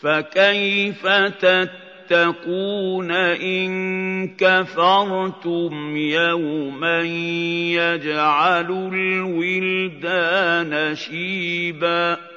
فَكَيْفَ تَتَّقُونَ إِن كَفَرْتُمْ يَوْمًا يَجْعَلُ الْوِلْدَانَ شِيبًا